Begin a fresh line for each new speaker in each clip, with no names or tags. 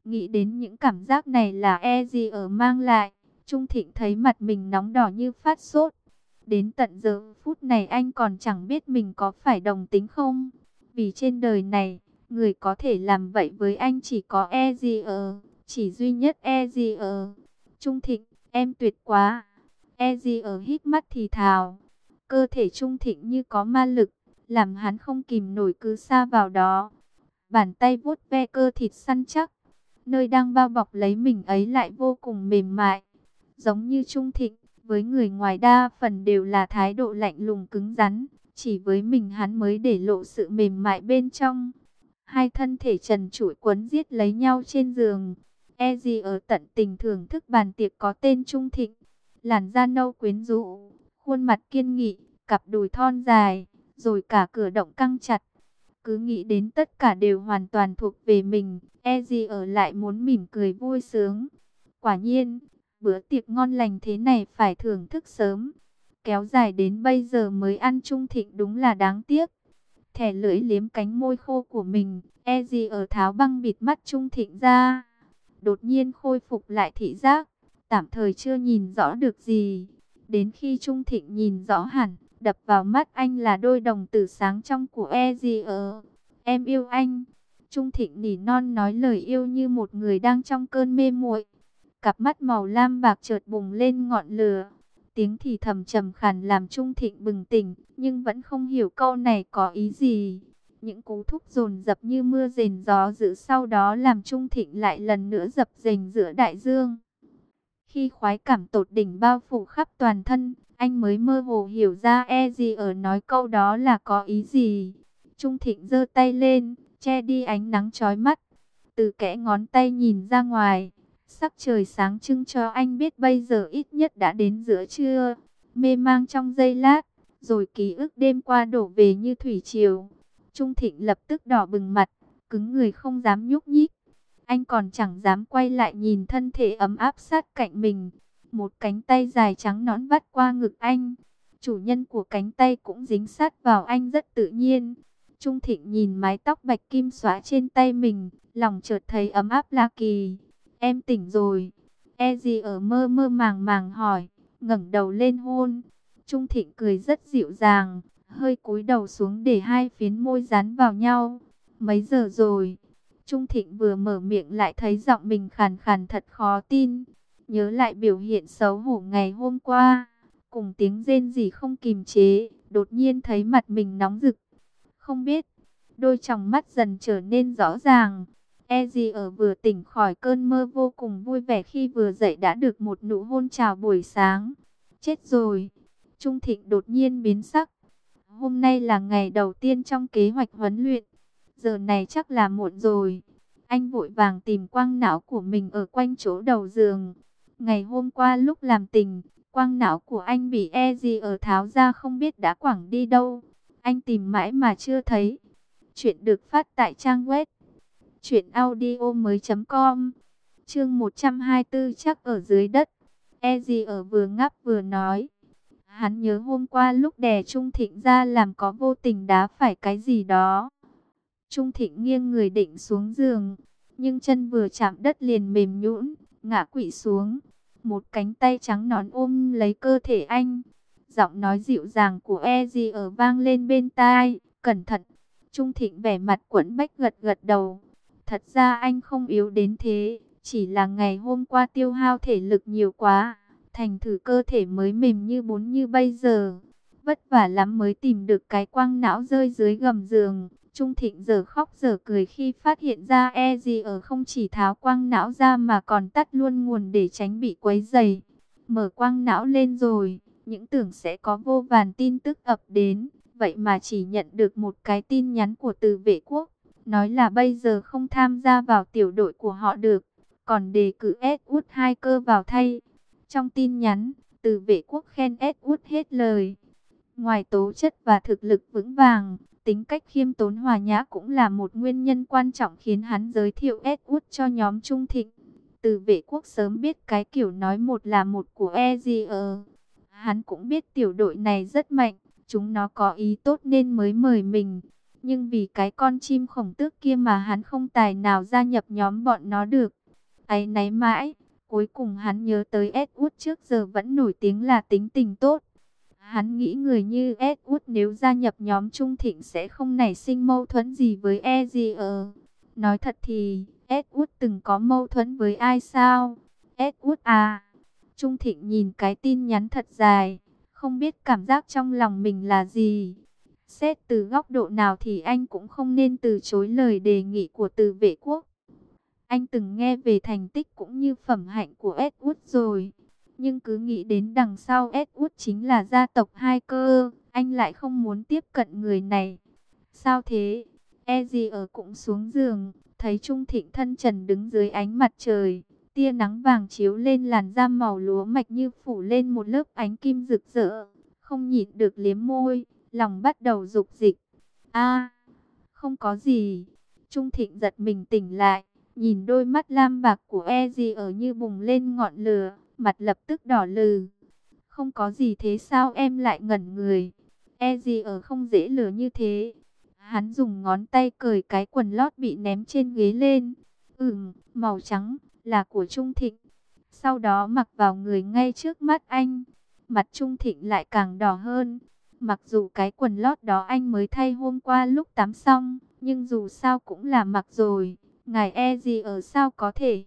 Nghĩ đến những cảm giác này là gì ở mang lại, Trung Thịnh thấy mặt mình nóng đỏ như phát sốt. Đến tận giờ phút này anh còn chẳng biết mình có phải đồng tính không. Vì trên đời này, người có thể làm vậy với anh chỉ có gì ở, chỉ duy nhất gì ở. Trung Thịnh, em tuyệt quá. Gì ở hít mắt thì thào. Cơ thể Trung Thịnh như có ma lực, làm hắn không kìm nổi cứ sa vào đó. Bàn tay vuốt ve cơ thịt săn chắc, nơi đang bao bọc lấy mình ấy lại vô cùng mềm mại. Giống như Trung Thịnh, với người ngoài đa phần đều là thái độ lạnh lùng cứng rắn, chỉ với mình hắn mới để lộ sự mềm mại bên trong. Hai thân thể trần trụi quấn giết lấy nhau trên giường. Gì ở tận tình thưởng thức bàn tiệc có tên Trung Thịnh. Làn da nâu quyến rũ, khuôn mặt kiên nghị, cặp đùi thon dài, rồi cả cửa động căng chặt. Cứ nghĩ đến tất cả đều hoàn toàn thuộc về mình, gì ở lại muốn mỉm cười vui sướng. Quả nhiên, bữa tiệc ngon lành thế này phải thưởng thức sớm. Kéo dài đến bây giờ mới ăn. Trung Thịnh đúng là đáng tiếc. Thẻ lưỡi liếm cánh môi khô của mình, gì ở tháo băng bịt mắt Trung Thịnh ra. Đột nhiên khôi phục lại thị giác, tạm thời chưa nhìn rõ được gì. Đến khi Trung Thịnh nhìn rõ hẳn, đập vào mắt anh là đôi đồng tử sáng trong của gì ở. Em yêu anh. Trung Thịnh nỉ non nói lời yêu như một người đang trong cơn mê muội. Cặp mắt màu lam bạc chợt bùng lên ngọn lửa. Tiếng thì thầm trầm khàn làm Trung Thịnh bừng tỉnh, nhưng vẫn không hiểu câu này có ý gì. Những cú thúc dồn dập như mưa rền gió dữ sau đó làm Trung Thịnh lại lần nữa dập dềnh giữa đại dương. Khi khoái cảm tột đỉnh bao phủ khắp toàn thân, anh mới mơ hồ hiểu ra gì ở nói câu đó là có ý gì. Trung Thịnh giơ tay lên, che đi ánh nắng chói mắt. Từ kẽ ngón tay nhìn ra ngoài, sắc trời sáng trưng cho anh biết bây giờ ít nhất đã đến giữa trưa. Mê mang trong giây lát, rồi ký ức đêm qua đổ về như thủy triều. Trung Thịnh lập tức đỏ bừng mặt, cứng người không dám nhúc nhích. Anh còn chẳng dám quay lại nhìn thân thể ấm áp sát cạnh mình. Một cánh tay dài trắng nõn vắt qua ngực anh. Chủ nhân của cánh tay cũng dính sát vào anh rất tự nhiên. Trung Thịnh nhìn mái tóc bạch kim xõa trên tay mình, lòng chợt thấy ấm áp lạ kỳ. Em tỉnh rồi. Gì ở mơ mơ màng màng hỏi, ngẩng đầu lên hôn. Trung Thịnh cười rất dịu dàng, hơi cúi đầu xuống để hai phiến môi dán vào nhau. Mấy giờ rồi? Trung Thịnh vừa mở miệng lại thấy giọng mình khàn khàn thật khó tin. Nhớ lại biểu hiện xấu hổ ngày hôm qua, cùng tiếng rên rỉ không kìm chế, đột nhiên thấy mặt mình nóng rực. Không biết, đôi tròng mắt dần trở nên rõ ràng. Gì ở vừa tỉnh khỏi cơn mơ vô cùng vui vẻ khi vừa dậy đã được một nụ hôn chào buổi sáng. Chết rồi. Trung Thịnh đột nhiên biến sắc. Hôm nay là ngày đầu tiên trong kế hoạch huấn luyện. Giờ này chắc là muộn rồi. Anh vội vàng tìm quang não của mình ở quanh chỗ đầu giường. Ngày hôm qua lúc làm tình, quang não của anh bị gì ở tháo ra không biết đã quẳng đi đâu. Anh tìm mãi mà chưa thấy. Chuyện được phát tại trang web truyệnaudiomoi.com. Chương 124 chắc ở dưới đất. Gì ở vừa ngáp vừa nói. Hắn nhớ hôm qua lúc đè Trung Thịnh ra làm có vô tình đá phải cái gì đó. Trung Thịnh nghiêng người định xuống giường, nhưng chân vừa chạm đất liền mềm nhũn, ngã quỵ xuống. Một cánh tay trắng nõn ôm lấy cơ thể anh. Giọng nói dịu dàng của gì ở vang lên bên tai, cẩn thận. Trung Thịnh vẻ mặt quẫn bách gật gật đầu. Thật ra anh không yếu đến thế, chỉ là ngày hôm qua tiêu hao thể lực nhiều quá, thành thử cơ thể mới mềm như bún như bây giờ. Vất vả lắm mới tìm được cái quang não rơi dưới gầm giường. Trung Thịnh giờ khóc giờ cười khi phát hiện ra gì ở không chỉ tháo quang não ra mà còn tắt luôn nguồn để tránh bị quấy rầy. Mở quang não lên rồi, những tưởng sẽ có vô vàn tin tức ập đến, vậy mà chỉ nhận được một cái tin nhắn của Từ Vệ Quốc, nói là bây giờ không tham gia vào tiểu đội của họ được, còn đề cử Edward Hiker vào thay. Trong tin nhắn, Từ Vệ Quốc khen Edward hết lời. Ngoài tố chất và thực lực vững vàng, tính cách khiêm tốn hòa nhã cũng là một nguyên nhân quan trọng khiến hắn giới thiệu Edward cho nhóm Trung Thịnh. Từ Vệ Quốc sớm biết cái kiểu nói một là một của Ezier. Hắn cũng biết tiểu đội này rất mạnh, chúng nó có ý tốt nên mới mời mình. Nhưng vì cái con chim khổng tước kia mà hắn không tài nào gia nhập nhóm bọn nó được. Áy náy mãi, cuối cùng hắn nhớ tới Edward trước giờ vẫn nổi tiếng là tính tình tốt. Hắn nghĩ người như Edward nếu gia nhập nhóm Trung Thịnh sẽ không nảy sinh mâu thuẫn gì với Ezier. Nói thật thì, Edward từng có mâu thuẫn với ai sao? Edward à? Trung Thịnh nhìn cái tin nhắn thật dài, không biết cảm giác trong lòng mình là gì. Xét từ góc độ nào thì anh cũng không nên từ chối lời đề nghị của Từ Vệ Quốc. Anh từng nghe về thành tích cũng như phẩm hạnh của Edward rồi. Nhưng cứ nghĩ đến đằng sau Edward chính là gia tộc hai cơ, anh lại không muốn tiếp cận người này. Sao thế? Ezier cũng xuống giường, thấy Trung Thịnh thân trần đứng dưới ánh mặt trời. Tia nắng vàng chiếu lên làn da màu lúa mạch như phủ lên một lớp ánh kim rực rỡ. Không nhịn được liếm môi, lòng bắt đầu dục dịch. A, không có gì. Trung Thịnh giật mình tỉnh lại, nhìn đôi mắt lam bạc của Ezier như bùng lên ngọn lửa, mặt lập tức đỏ lừ. Không có gì thế sao em lại ngẩn người? Ezier không dễ lừa như thế. Hắn dùng ngón tay cởi cái quần lót bị ném trên ghế lên. Màu trắng, là của Trung Thịnh. Sau đó mặc vào người ngay trước mắt anh. Mặt Trung Thịnh lại càng đỏ hơn. Mặc dù cái quần lót đó anh mới thay hôm qua lúc tắm xong, nhưng dù sao cũng là mặc rồi. Ngài Ezier sao có thể?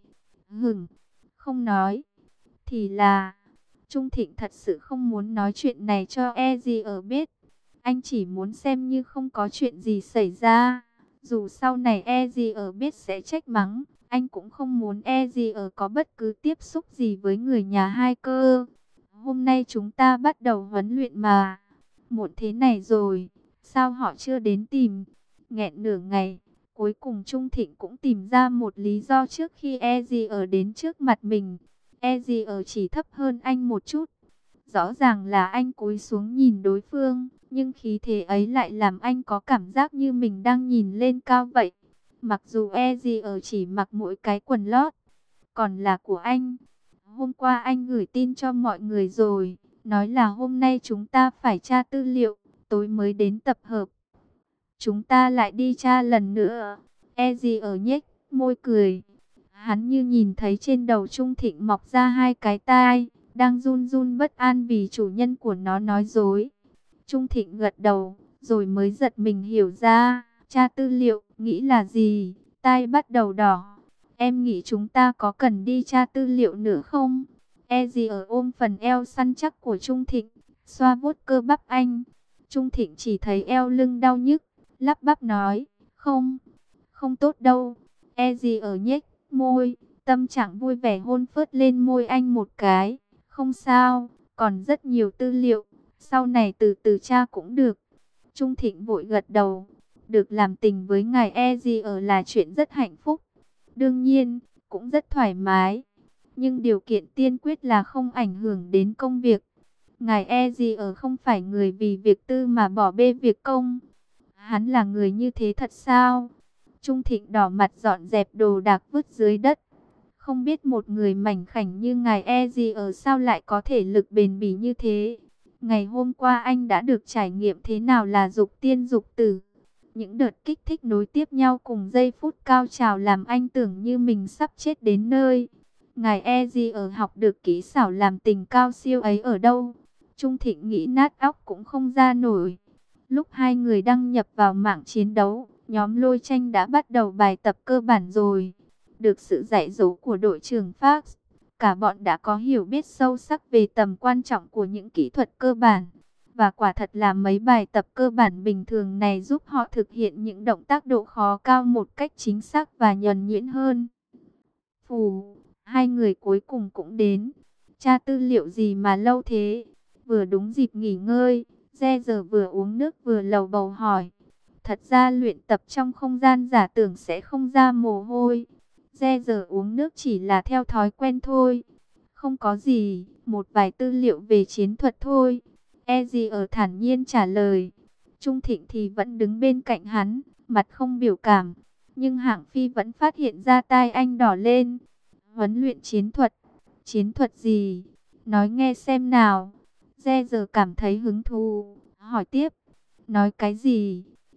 Không nói. Thì là, Trung Thịnh thật sự không muốn nói chuyện này cho Ezier biết. Anh chỉ muốn xem như không có chuyện gì xảy ra. Dù sau này Ezier biết sẽ trách mắng, anh cũng không muốn Ezier có bất cứ tiếp xúc gì với người nhà hai cơ. Hôm nay chúng ta bắt đầu huấn luyện mà. Muộn thế này rồi, sao họ chưa đến tìm? Nghẹn nửa ngày, cuối cùng Trung Thịnh cũng tìm ra một lý do trước khi Ezier đến trước mặt mình. Ezier chỉ thấp hơn anh một chút. Rõ ràng là anh cúi xuống nhìn đối phương, nhưng khí thế ấy lại làm anh có cảm giác như mình đang nhìn lên cao vậy. Mặc dù Ezier chỉ mặc mỗi cái quần lót, còn là của anh. Hôm qua anh gửi tin cho mọi người rồi, nói là hôm nay chúng ta phải tra tư liệu, tối mới đến tập hợp. Chúng ta lại đi tra lần nữa. Ezier nhếch môi cười. Hắn như nhìn thấy trên đầu Trung Thịnh mọc ra hai cái tai, đang run run bất an vì chủ nhân của nó nói dối. Trung Thịnh gật đầu, rồi mới giật mình hiểu ra, tra tư liệu, nghĩ là gì? Tai bắt đầu đỏ. Em nghĩ chúng ta có cần đi tra tư liệu nữa không? Ezier ôm phần eo săn chắc của Trung Thịnh, xoa vuốt cơ bắp anh. Trung Thịnh chỉ thấy eo lưng đau nhức, lắp bắp nói, không, không tốt đâu. Ezier nhếch môi, tâm trạng vui vẻ hôn phớt lên môi anh một cái. Không sao, còn rất nhiều tư liệu, sau này từ từ tra cũng được. Trung Thịnh vội gật đầu, được làm tình với ngài Ezier là chuyện rất hạnh phúc. Đương nhiên, cũng rất thoải mái. Nhưng điều kiện tiên quyết là không ảnh hưởng đến công việc. Ngài Ezier không phải người vì việc tư mà bỏ bê việc công. Hắn là người như thế thật sao? Trung Thịnh đỏ mặt dọn dẹp đồ đạc vứt dưới đất. Không biết một người mảnh khảnh như ngài Ezier sao lại có thể lực bền bỉ như thế. Ngày hôm qua anh đã được trải nghiệm thế nào là dục tiên dục tử. Những đợt kích thích nối tiếp nhau cùng giây phút cao trào làm anh tưởng như mình sắp chết đến nơi. Ngài Ezier học được kỹ xảo làm tình cao siêu ấy ở đâu? Trung Thịnh nghĩ nát óc cũng không ra nổi. Lúc hai người đăng nhập vào mạng chiến đấu, nhóm Lôi Tranh đã bắt đầu bài tập cơ bản rồi. Được sự dạy dỗ của đội trưởng Fox, cả bọn đã có hiểu biết sâu sắc về tầm quan trọng của những kỹ thuật cơ bản. Và quả thật là mấy bài tập cơ bản bình thường này giúp họ thực hiện những động tác độ khó cao một cách chính xác và nhuần nhuyễn hơn. Phù, hai người cuối cùng cũng đến. Tra tư liệu gì mà lâu thế? Vừa đúng dịp nghỉ ngơi, giờ vừa uống nước vừa lầu bầu hỏi. Thật ra luyện tập trong không gian giả tưởng sẽ không ra mồ hôi. Giờ uống nước chỉ là theo thói quen thôi. Không có gì, một vài tư liệu về chiến thuật thôi. Ezier thản nhiên trả lời. Trung Thịnh thì vẫn đứng bên cạnh hắn, mặt không biểu cảm. Nhưng Hạng Phi vẫn phát hiện ra tai anh đỏ lên. Huấn luyện chiến thuật. Chiến thuật gì? Nói nghe xem nào. Giờ cảm thấy hứng thú, hỏi tiếp. Nói cái gì?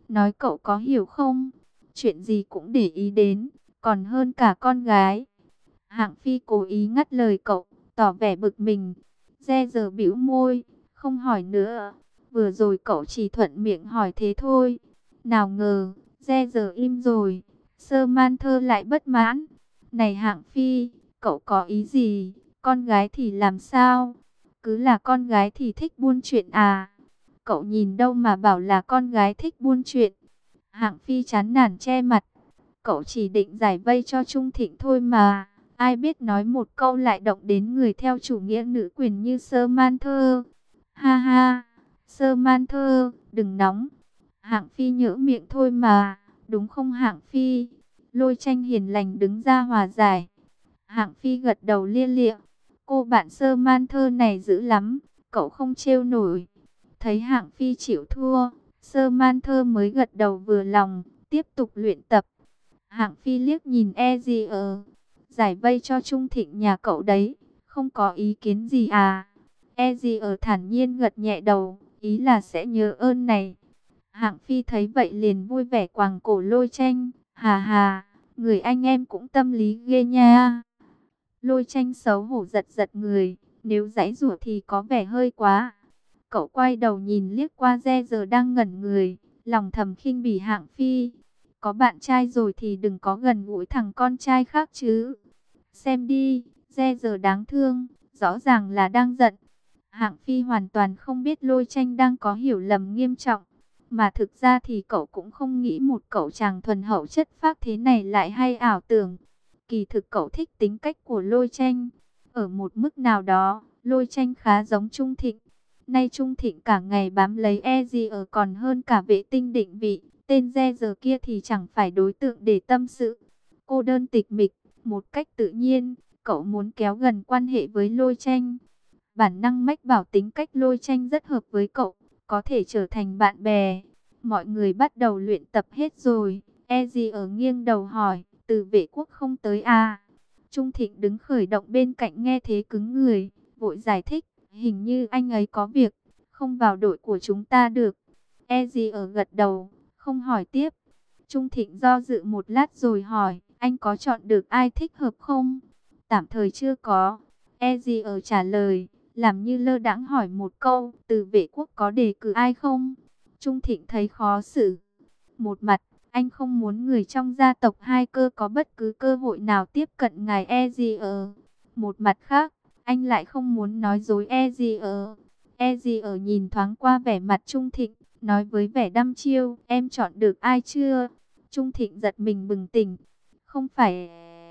nói cậu có hiểu không? Chuyện gì cũng để ý đến, còn hơn cả con gái. Hạng Phi cố ý ngắt lời cậu, tỏ vẻ bực mình. Re giờ bĩu môi, không hỏi nữa. Vừa rồi cậu chỉ thuận miệng hỏi thế thôi. Nào ngờ, Re giờ im rồi. Sơ Man Thơ lại bất mãn. Này Hạng Phi, cậu có ý gì? Con gái thì làm sao? Cứ là con gái thì thích buôn chuyện à? Cậu nhìn đâu mà bảo là con gái thích buôn chuyện? Hạng Phi chán nản che mặt. Cậu chỉ định giải vây cho Trung Thịnh thôi mà. Ai biết nói một câu lại động đến người theo chủ nghĩa nữ quyền như Sơ Man Thơ. Ha ha, Sơ Man Thơ, đừng nóng. Hạng Phi nhỡ miệng thôi mà, đúng không Hạng Phi? Lôi Tranh hiền lành đứng ra hòa giải. Hạng Phi gật đầu lia lịa. Cô bạn Sơ Man Thơ này dữ lắm, cậu không trêu nổi. Thấy Hạng Phi chịu thua, Sơ Man Thơ mới gật đầu vừa lòng, tiếp tục luyện tập. Hạng Phi liếc nhìn Ezier, giải vây cho Trung Thịnh nhà cậu đấy, không có ý kiến gì à? Ezier thản nhiên gật nhẹ đầu, ý là sẽ nhớ ơn này. Hạng Phi thấy vậy liền vui vẻ quàng cổ Lôi Tranh, hà hà, người anh em cũng tâm lý ghê nha. Lôi Tranh xấu hổ giật giật người, nếu giãy giụa thì có vẻ hơi quá. Cậu quay đầu nhìn liếc qua Re giờ đang ngẩn người, lòng thầm khinh bỉ Hạng Phi. Có bạn trai rồi thì đừng có gần gũi thằng con trai khác chứ. Xem đi, Re giờ đáng thương, rõ ràng là đang giận. Hạng Phi hoàn toàn không biết Lôi Tranh đang có hiểu lầm nghiêm trọng. Mà thực ra thì cậu cũng không nghĩ một cậu chàng thuần hậu chất phác thế này lại hay ảo tưởng. Kỳ thực cậu thích tính cách của Lôi Tranh. Ở một mức nào đó, Lôi Tranh khá giống Trung Thịnh. Nay Trung Thịnh cả ngày bám lấy Ezier còn hơn cả vệ tinh định vị. Tên Re giờ kia thì chẳng phải đối tượng để tâm sự. Cô đơn tịch mịch, một cách tự nhiên, cậu muốn kéo gần quan hệ với Lôi Tranh. Bản năng mách bảo tính cách Lôi Tranh rất hợp với cậu, có thể trở thành bạn bè. Mọi người bắt đầu luyện tập hết rồi. Ezier nghiêng đầu hỏi, từ vệ quốc không tới à? Trung Thịnh đứng khởi động bên cạnh nghe thế cứng người, vội giải thích, hình như anh ấy có việc, không vào đội của chúng ta được. Ezier gật đầu, không hỏi tiếp. Trung Thịnh do dự một lát rồi hỏi, anh có chọn được ai thích hợp không? Tạm thời chưa có. Ezier trả lời, làm như lơ đãng hỏi một câu, từ vệ quốc có đề cử ai không? Trung Thịnh thấy khó xử. Một mặt, anh không muốn người trong gia tộc Hai Cơ có bất cứ cơ hội nào tiếp cận ngài Ezier. Một mặt khác, anh lại không muốn nói dối Ezier. Ezier nhìn thoáng qua vẻ mặt Trung Thịnh, nói với vẻ đăm chiêu, em chọn được ai chưa? Trung Thịnh giật mình bừng tỉnh. Không phải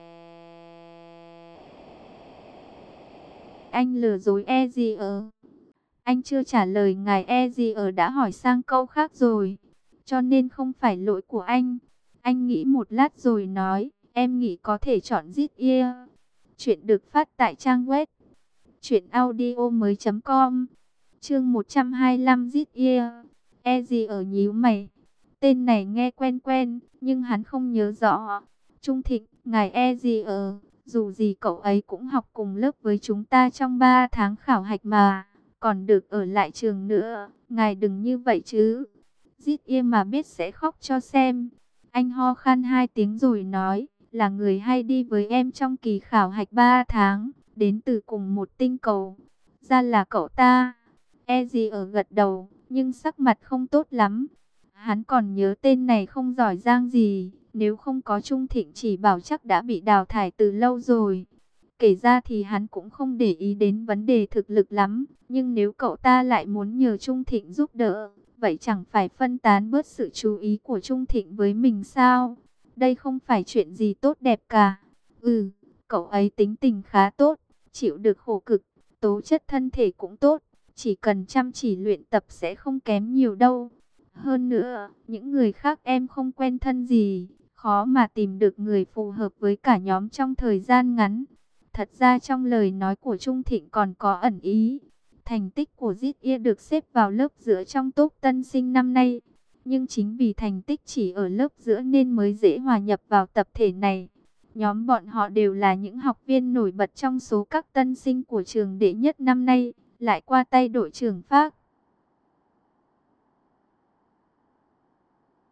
anh lừa dối Ezier. Anh chưa trả lời ngài Ezier đã hỏi sang câu khác rồi. Cho nên không phải lỗi của anh. Anh nghĩ một lát rồi nói, em nghĩ có thể chọn Zit Ear. Chuyện được phát tại trang web truyệnaudiomoi.com. Chương 125 Zit Ear. Ezier nhíu mày. Tên này nghe quen quen, nhưng hắn không nhớ rõ. Trung Thịnh, ngài Ezier, dù gì cậu ấy cũng học cùng lớp với chúng ta trong 3 tháng khảo hạch mà, còn được ở lại trường nữa, ngài đừng như vậy chứ. Dít im mà biết sẽ khóc cho xem. Anh ho khan 2 tiếng rồi nói, là người hay đi với em trong kỳ khảo hạch 3 tháng, đến từ cùng một tinh cầu. Ra là cậu ta. Ezier gật đầu, nhưng sắc mặt không tốt lắm. Hắn còn nhớ tên này không giỏi giang gì, nếu không có Trung Thịnh chỉ bảo chắc đã bị đào thải từ lâu rồi. Kể ra thì hắn cũng không để ý đến vấn đề thực lực lắm, nhưng nếu cậu ta lại muốn nhờ Trung Thịnh giúp đỡ, vậy chẳng phải phân tán bớt sự chú ý của Trung Thịnh với mình sao? Đây không phải chuyện gì tốt đẹp cả. Cậu ấy tính tình khá tốt, chịu được khổ cực, tố chất thân thể cũng tốt, chỉ cần chăm chỉ luyện tập sẽ không kém nhiều đâu. Hơn nữa, những người khác em không quen thân gì, khó mà tìm được người phù hợp với cả nhóm trong thời gian ngắn. Thật ra trong lời nói của Trung Thịnh còn có ẩn ý. Thành tích của Zit Ear được xếp vào lớp giữa trong top tân sinh năm nay. Nhưng chính vì thành tích chỉ ở lớp giữa nên mới dễ hòa nhập vào tập thể này. Nhóm bọn họ đều là những học viên nổi bật trong số các tân sinh của trường đệ nhất năm nay, lại qua tay đội trưởng Phác.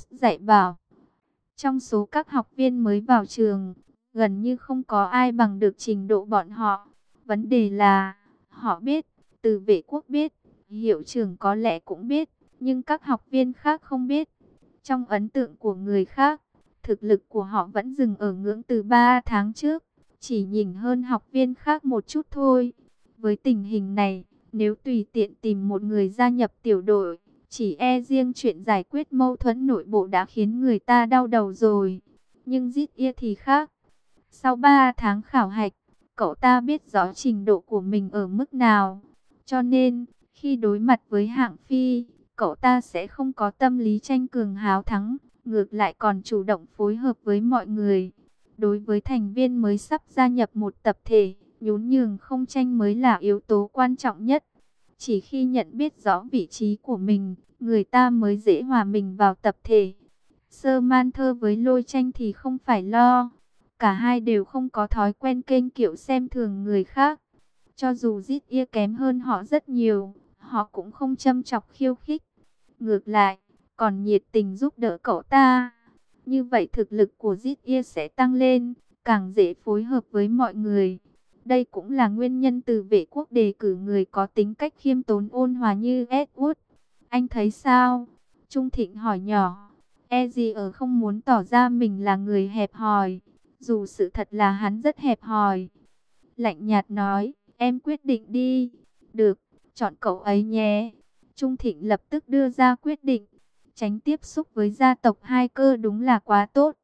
dạy bảo. Trong số các học viên mới vào trường, gần như không có ai bằng được trình độ bọn họ. Vấn đề là, họ biết, từ vệ quốc biết, hiệu trưởng có lẽ cũng biết, nhưng các học viên khác không biết. Trong ấn tượng của người khác, thực lực của họ vẫn dừng ở ngưỡng từ 3 tháng trước, chỉ nhìn hơn học viên khác một chút thôi. Với tình hình này, nếu tùy tiện tìm một người gia nhập tiểu đội, chỉ e riêng chuyện giải quyết mâu thuẫn nội bộ đã khiến người ta đau đầu rồi. Nhưng Zit thì khác. Sau 3 tháng khảo hạch, cậu ta biết rõ trình độ của mình ở mức nào. Cho nên, khi đối mặt với hạng phi, cậu ta sẽ không có tâm lý tranh cường háo thắng, ngược lại còn chủ động phối hợp với mọi người. Đối với thành viên mới sắp gia nhập một tập thể, nhún nhường không tranh mới là yếu tố quan trọng nhất. Chỉ khi nhận biết rõ vị trí của mình, người ta mới dễ hòa mình vào tập thể. Sơ Man Thơ với Lôi Tranh thì không phải lo. Cả hai đều không có thói quen kênh kiệu xem thường người khác. Cho dù Zit kém hơn họ rất nhiều, họ cũng không châm chọc khiêu khích. Ngược lại, còn nhiệt tình giúp đỡ cậu ta. Như vậy thực lực của Zit sẽ tăng lên, càng dễ phối hợp với mọi người. Đây cũng là nguyên nhân từ vệ quốc đề cử người có tính cách khiêm tốn ôn hòa như Edward. Anh thấy sao? Trung Thịnh hỏi nhỏ. Ezier không muốn tỏ ra mình là người hẹp hòi, dù sự thật là hắn rất hẹp hòi. Lạnh nhạt nói, em quyết định đi. Được, chọn cậu ấy nhé. Trung Thịnh lập tức đưa ra quyết định. Tránh tiếp xúc với gia tộc Hai Cơ đúng là quá tốt.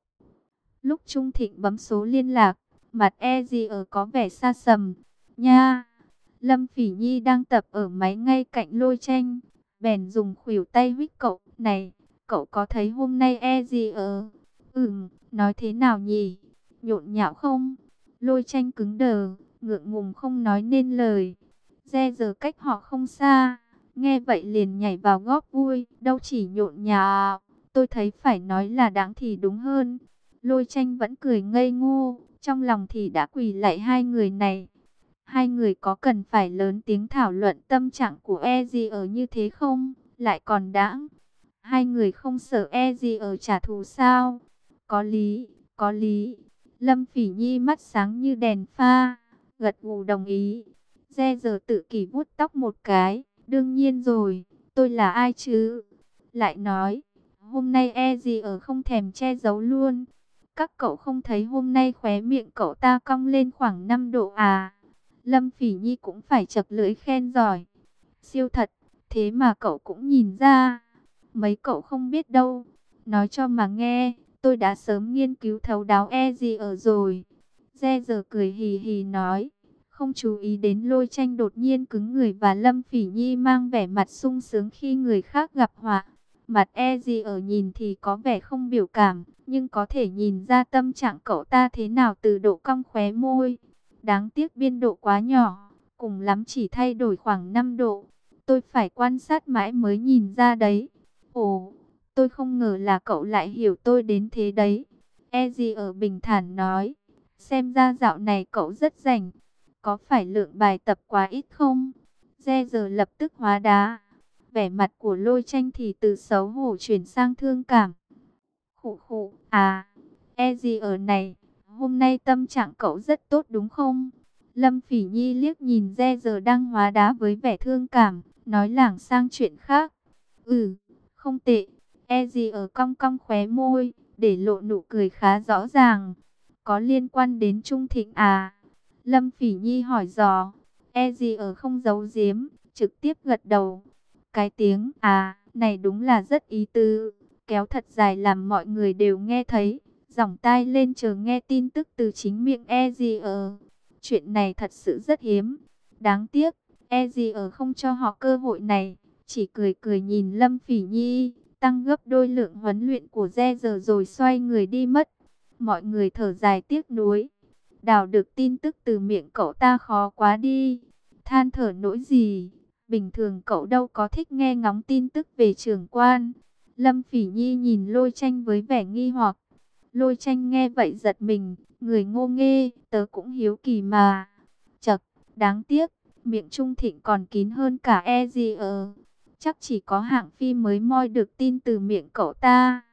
Lúc Trung Thịnh bấm số liên lạc, mặt Ezier có vẻ xa sầm. Nha, Lâm Phỉ Nhi đang tập ở máy ngay cạnh Lôi Tranh. Bèn dùng khuỷu tay huých cậu. Này, cậu có thấy hôm nay Ezier? Nói thế nào nhỉ? Nhộn nhạo không? Lôi Tranh cứng đờ, ngượng ngùng không nói nên lời. Giờ cách họ không xa, nghe vậy liền nhảy vào góp vui. Đâu chỉ nhộn nhạo, tôi thấy phải nói là đáng thì đúng hơn. Lôi Tranh vẫn cười ngây ngô, trong lòng thì đã quỳ lạy hai người này. Hai người có cần phải lớn tiếng thảo luận tâm trạng của Ezier như thế không? Lại còn đãng. Hai người không sợ Ezier trả thù sao? Có lý, có lý. Lâm Phỉ Nhi mắt sáng như đèn pha, gật gù đồng ý. Giờ tự kỷ vuốt tóc một cái. Đương nhiên rồi, tôi là ai chứ? Lại nói, hôm nay Ezier không thèm che giấu luôn. Các cậu không thấy hôm nay khóe miệng cậu ta cong lên khoảng 5 độ à? Lâm Phỉ Nhi cũng phải chật lưỡi khen giỏi. Siêu thật, thế mà cậu cũng nhìn ra. Mấy cậu không biết đâu. Nói cho mà nghe, tôi đã sớm nghiên cứu thấu đáo Ezier rồi. Giờ cười hì hì nói. Không chú ý đến Lôi Tranh đột nhiên cứng người và Lâm Phỉ Nhi mang vẻ mặt sung sướng khi người khác gặp họa. Mặt Ezier nhìn thì có vẻ không biểu cảm, nhưng có thể nhìn ra tâm trạng cậu ta thế nào từ độ cong khóe môi. Đáng tiếc biên độ quá nhỏ, cùng lắm chỉ thay đổi khoảng 5 độ. Tôi phải quan sát mãi mới nhìn ra đấy. Ồ, tôi không ngờ là cậu lại hiểu tôi đến thế đấy. Ezier bình thản nói. Xem ra dạo này cậu rất rảnh. Có phải lượng bài tập quá ít không? Giờ lập tức hóa đá. Vẻ mặt của Lôi Tranh thì từ xấu hổ chuyển sang thương cảm. Khụ khụ, à, Ezier này, hôm nay tâm trạng cậu rất tốt đúng không? Lâm Phỉ Nhi liếc nhìn giờ đang hóa đá với vẻ thương cảm, nói lảng sang chuyện khác. Không tệ. Ezier cong cong khóe môi, để lộ nụ cười khá rõ ràng. Có liên quan đến Trung Thịnh à? Lâm Phỉ Nhi hỏi dò. Ezier không giấu giếm, trực tiếp gật đầu. Cái tiếng à này đúng là rất ý tứ, kéo thật dài làm mọi người đều nghe thấy. Giỏng tai lên chờ nghe tin tức từ chính miệng Ezier. Chuyện này thật sự rất hiếm. Đáng tiếc, Ezier không cho họ cơ hội này, chỉ cười cười nhìn Lâm Phỉ Nhi, tăng gấp đôi lượng huấn luyện của giờ rồi xoay người đi mất. Mọi người thở dài tiếc nuối. Đào được tin tức từ miệng cậu ta khó quá đi. Than thở nỗi gì? Bình thường cậu đâu có thích nghe ngóng tin tức về trưởng quan. Lâm Phỉ Nhi nhìn Lôi Tranh với vẻ nghi hoặc. Lôi Tranh nghe vậy giật mình, người ngô nghê, tớ cũng hiếu kỳ mà. Chậc, đáng tiếc, miệng Trung Thịnh còn kín hơn cả Ezier. Chắc chỉ có hạng phi mới moi được tin từ miệng cậu ta.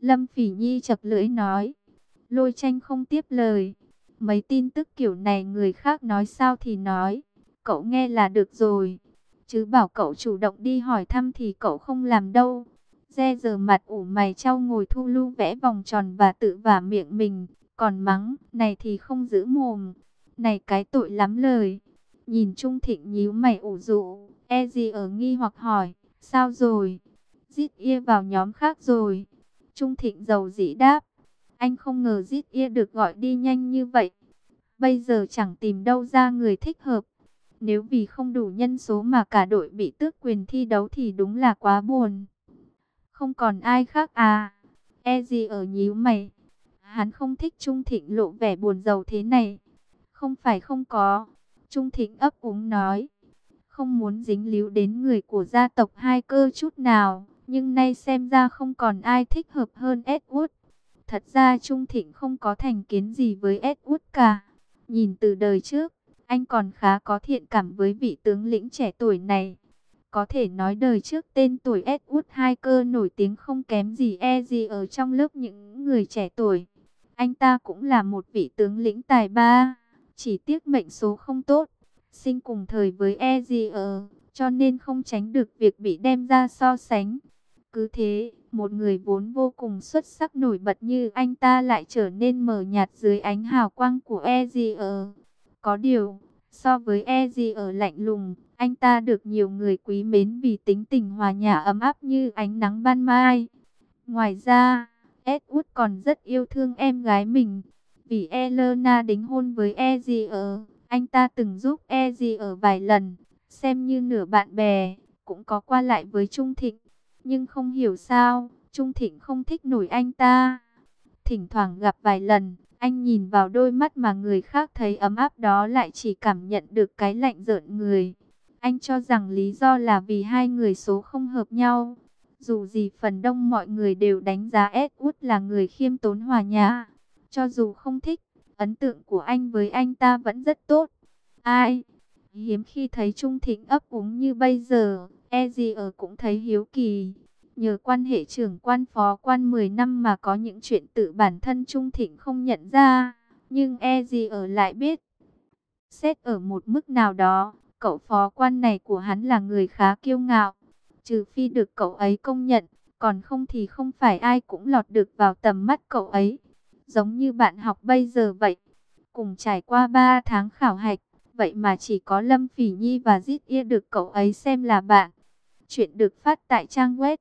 Lâm Phỉ Nhi chậc lưỡi nói. Lôi Tranh không tiếp lời. Mấy tin tức kiểu này người khác nói sao thì nói. Cậu nghe là được rồi. Chứ bảo cậu chủ động đi hỏi thăm thì cậu không làm đâu. Re giờ mặt ủ mày trao ngồi thu lưu vẽ vòng tròn và tự vả miệng mình. Còn mắng, này thì không giữ mồm. Này cái tội lắm lời. Nhìn Trung Thịnh nhíu mày ủ rũ. E gì ở nghi hoặc hỏi, sao rồi? Dít ia vào nhóm khác rồi. Trung Thịnh dầu dĩ đáp. Anh không ngờ Dít ia được gọi đi nhanh như vậy. Bây giờ chẳng tìm đâu ra người thích hợp. Nếu vì không đủ nhân số mà cả đội bị tước quyền thi đấu thì đúng là quá buồn. Không còn ai khác à? E gì ở nhíu mày. Hắn không thích Trung Thịnh lộ vẻ buồn rầu thế này. Không phải không có. Trung Thịnh ấp úng nói. Không muốn dính líu đến người của gia tộc Hai Cơ chút nào. Nhưng nay xem ra không còn ai thích hợp hơn Edward. Thật ra Trung Thịnh không có thành kiến gì với Edward cả. Nhìn từ đời trước, anh còn khá có thiện cảm với vị tướng lĩnh trẻ tuổi này. Có thể nói đời trước tên tuổi Edward Hai Cơ nổi tiếng không kém gì e gì ở trong lớp những người trẻ tuổi. Anh ta cũng là một vị tướng lĩnh tài ba, chỉ tiếc mệnh số không tốt, sinh cùng thời với e gì ở, cho nên không tránh được việc bị đem ra so sánh. Cứ thế, một người vốn vô cùng xuất sắc nổi bật như anh ta lại trở nên mờ nhạt dưới ánh hào quang của E.G.R. Có điều, so với E.G.R lạnh lùng, anh ta được nhiều người quý mến vì tính tình hòa nhã ấm áp như ánh nắng ban mai. Ngoài ra, Edward còn rất yêu thương em gái mình. Vì Elena đính hôn với E.G.R, anh ta từng giúp E.G.R vài lần, xem như nửa bạn bè, cũng có qua lại với Trung Thịnh. Nhưng không hiểu sao, Trung Thịnh không thích nổi anh ta. Thỉnh thoảng gặp vài lần, anh nhìn vào đôi mắt mà người khác thấy ấm áp đó lại chỉ cảm nhận được cái lạnh rợn người. Anh cho rằng lý do là vì hai người số không hợp nhau. Dù gì phần đông mọi người đều đánh giá Edward là người khiêm tốn hòa nhã. Cho dù không thích, ấn tượng của anh với anh ta vẫn rất tốt. Ai? Hiếm khi thấy Trung Thịnh ấp úng như bây giờ, e gì ở cũng thấy hiếu kỳ. Nhờ quan hệ trưởng quan phó quan 10 năm mà có những chuyện tự bản thân Trung Thịnh không nhận ra. Nhưng e gì ở lại biết. Xét ở một mức nào đó, cậu phó quan này của hắn là người khá kiêu ngạo. Trừ phi được cậu ấy công nhận, còn không thì không phải ai cũng lọt được vào tầm mắt cậu ấy. Giống như bạn học bây giờ vậy. Cùng trải qua 3 tháng khảo hạch, vậy mà chỉ có Lâm Phỉ Nhi và Dít Ia được cậu ấy xem là bạn. Chuyện được phát tại trang web